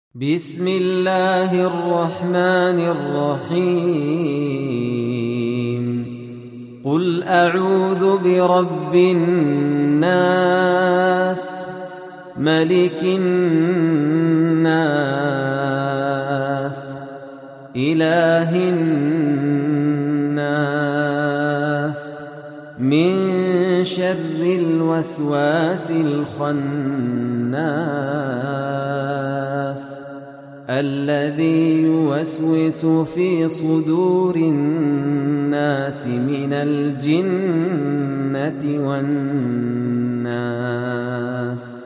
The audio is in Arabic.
بسم الله الرحمن الرحيم قل أعوذ برب الناس ملك الناس إله الناس من شر الوسواس الخناس الذي يوسوس في صدور الناس من الجنة والناس.